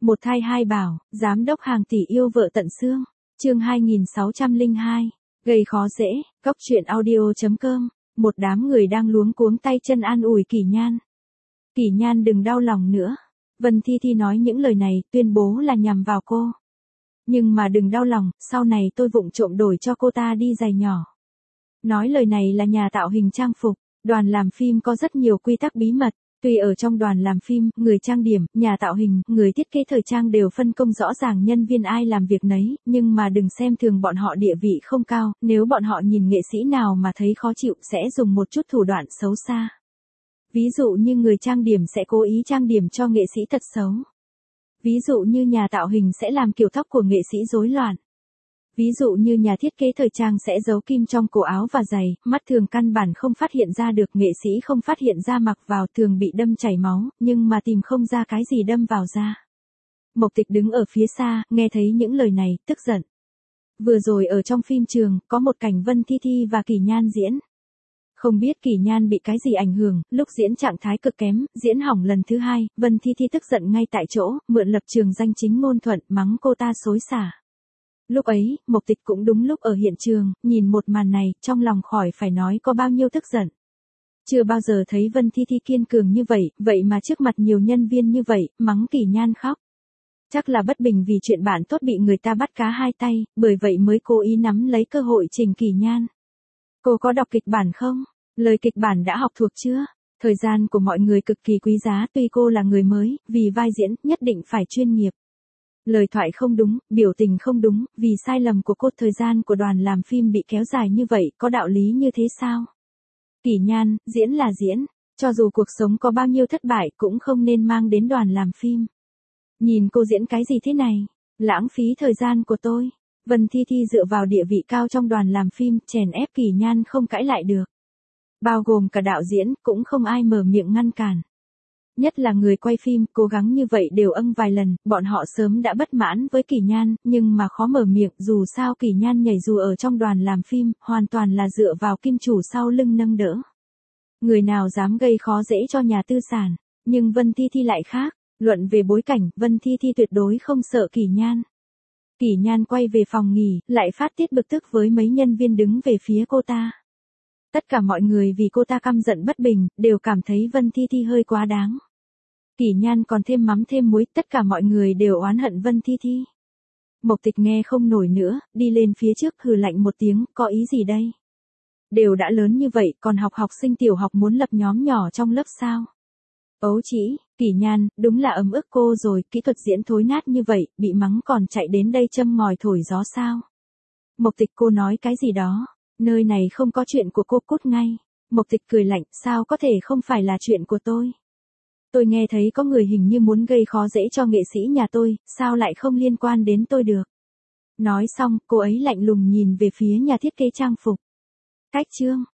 Một thai hai bảo, giám đốc hàng tỷ yêu vợ tận xương. Chương 2602. Gây khó dễ, góc truyện audio.com. Một đám người đang luống cuống tay chân an ủi Kỷ Nhan. Kỷ Nhan đừng đau lòng nữa. Vân Thi Thi nói những lời này, tuyên bố là nhằm vào cô. Nhưng mà đừng đau lòng, sau này tôi vụng trộm đổi cho cô ta đi giày nhỏ. Nói lời này là nhà tạo hình trang phục. Đoàn làm phim có rất nhiều quy tắc bí mật. Tuy ở trong đoàn làm phim, người trang điểm, nhà tạo hình, người thiết kế thời trang đều phân công rõ ràng nhân viên ai làm việc nấy, nhưng mà đừng xem thường bọn họ địa vị không cao, nếu bọn họ nhìn nghệ sĩ nào mà thấy khó chịu sẽ dùng một chút thủ đoạn xấu xa. Ví dụ như người trang điểm sẽ cố ý trang điểm cho nghệ sĩ thật xấu. Ví dụ như nhà tạo hình sẽ làm kiểu tóc của nghệ sĩ rối loạn. Ví dụ như nhà thiết kế thời trang sẽ giấu kim trong cổ áo và giày, mắt thường căn bản không phát hiện ra được, nghệ sĩ không phát hiện ra mặc vào thường bị đâm chảy máu, nhưng mà tìm không ra cái gì đâm vào da. Mộc Tịch đứng ở phía xa, nghe thấy những lời này, tức giận. Vừa rồi ở trong phim trường, có một cảnh Vân Thi Thi và Kỷ Nhan diễn. Không biết Kỷ Nhan bị cái gì ảnh hưởng, lúc diễn trạng thái cực kém, diễn hỏng lần thứ hai, Vân Thi Thi tức giận ngay tại chỗ, mượn lập trường danh chính ngôn thuận, mắng cô ta xối xả. Lúc ấy, Mộc Tịch cũng đúng lúc ở hiện trường, nhìn một màn này, trong lòng khỏi phải nói có bao nhiêu tức giận. Chưa bao giờ thấy Vân Thi Thi kiên cường như vậy, vậy mà trước mặt nhiều nhân viên như vậy, mắng Kỷ Nhan khóc. Chắc là bất bình vì chuyện bạn tốt bị người ta bắt cá hai tay, bởi vậy mới cố ý nắm lấy cơ hội chỉnh Kỷ Nhan. Cô có đọc kịch bản không? Lời kịch bản đã học thuộc chưa? Thời gian của mọi người cực kỳ quý giá, tuy cô là người mới, vì vai diễn, nhất định phải chuyên nghiệp. Lời thoại không đúng, biểu tình không đúng, vì sai lầm của cô thời gian của đoàn làm phim bị kéo dài như vậy, có đạo lý như thế sao? Kỷ Nhan, diễn là diễn, cho dù cuộc sống có bao nhiêu thất bại cũng không nên mang đến đoàn làm phim. Nhìn cô diễn cái gì thế này? Lãng phí thời gian của tôi. Vân Thi Thi dựa vào địa vị cao trong đoàn làm phim, chèn ép Kỷ Nhan không cãi lại được. Bao gồm cả đạo diễn, cũng không ai mở miệng ngăn cản. Nhất là người quay phim, cố gắng như vậy đều vài lần, bọn họ sớm đã bất mãn với Kỷ Nhan, nhưng mà khó mở miệng, dù sao Kỷ Nhan nhảy dù ở trong đoàn làm phim, hoàn toàn là dựa vào kim chủ sau lưng nâng đỡ. Người nào dám gây khó dễ cho nhà tư sản, nhưng Vân Thi Thi lại khác, luận về bối cảnh, Vân Thi Thi tuyệt đối không sợ Kỷ Nhan. Kỷ Nhan quay về phòng nghỉ, lại phát tiết bực tức với mấy nhân viên đứng về phía cô ta. Tất cả mọi người vì cô ta căm giận bất bình, đều cảm thấy Vân Thi Thi hơi quá đáng. Kỷ Nhan còn thêm mắm thêm muối, tất cả mọi người đều oán hận Vân Thi Thi. Mộc Tịch nghe không nổi nữa, đi lên phía trước hừ lạnh một tiếng, có ý gì đây? Đều đã lớn như vậy, còn học sinh tiểu học muốn lập nhóm nhỏ trong lớp sao? Ấu chỉ, Kỷ Nhan, đúng là ấm ức cô rồi, kỹ thuật diễn thối nát như vậy, bị mắng còn chạy đến đây châm ngòi thổi gió sao? Mộc Tịch cô nói cái gì đó? Nơi này không có chuyện của cô, cút ngay. Mộc Tịch cười lạnh, sao có thể không phải là chuyện của tôi? Tôi nghe thấy có người hình như muốn gây khó dễ cho nghệ sĩ nhà tôi, sao lại không liên quan đến tôi được? Nói xong, cô ấy lạnh lùng nhìn về phía nhà thiết kế trang phục. Cách chương.